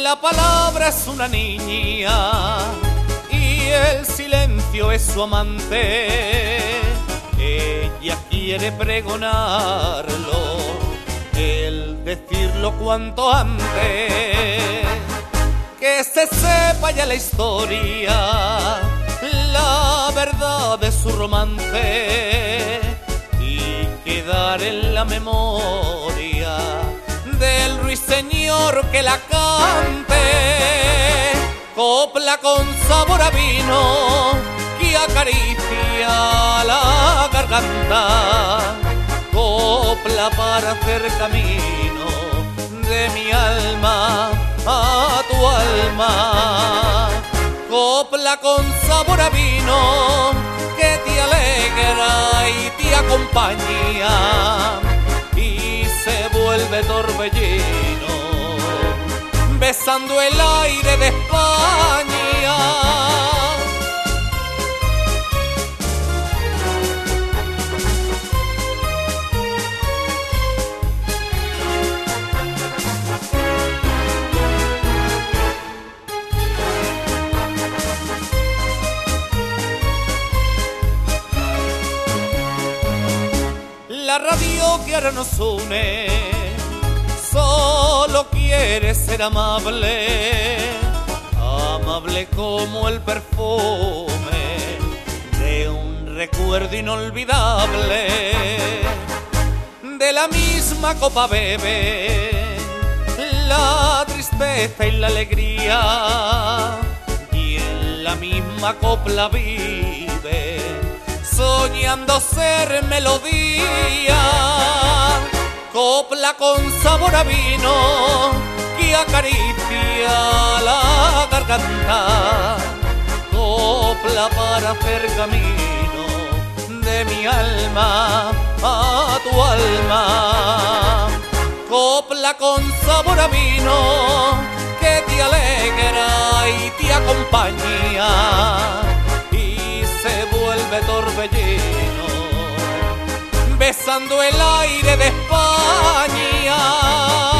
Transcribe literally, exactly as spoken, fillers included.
La palabra es una niña y el silencio es su amante. Ella quiere pregonarlo, el decirlo cuanto antes. Que se sepa ya la historia, la verdad de su romance, y quedar en la memoria del ruiseñor que la cante. Copla con sabor a vino que acaricia la garganta. Copla para hacer camino de mi alma a tu alma. Copla con sabor a vino que te alegra y te acompaña, y se vuelve torbellino besando el aire de España. La radio que ahora nos une solo quiere ser amable, amable como el perfume de un recuerdo inolvidable. De la misma copa bebe la tristeza y la alegría, y en la misma copla vive soñando ser melodía. Copla con sabor a vino que acaricia la garganta. Copla para hacer camino de mi alma a tu alma. Copla con sabor a vino que te alegra y te acompaña, y se vuelve torbellino besando el aire de España.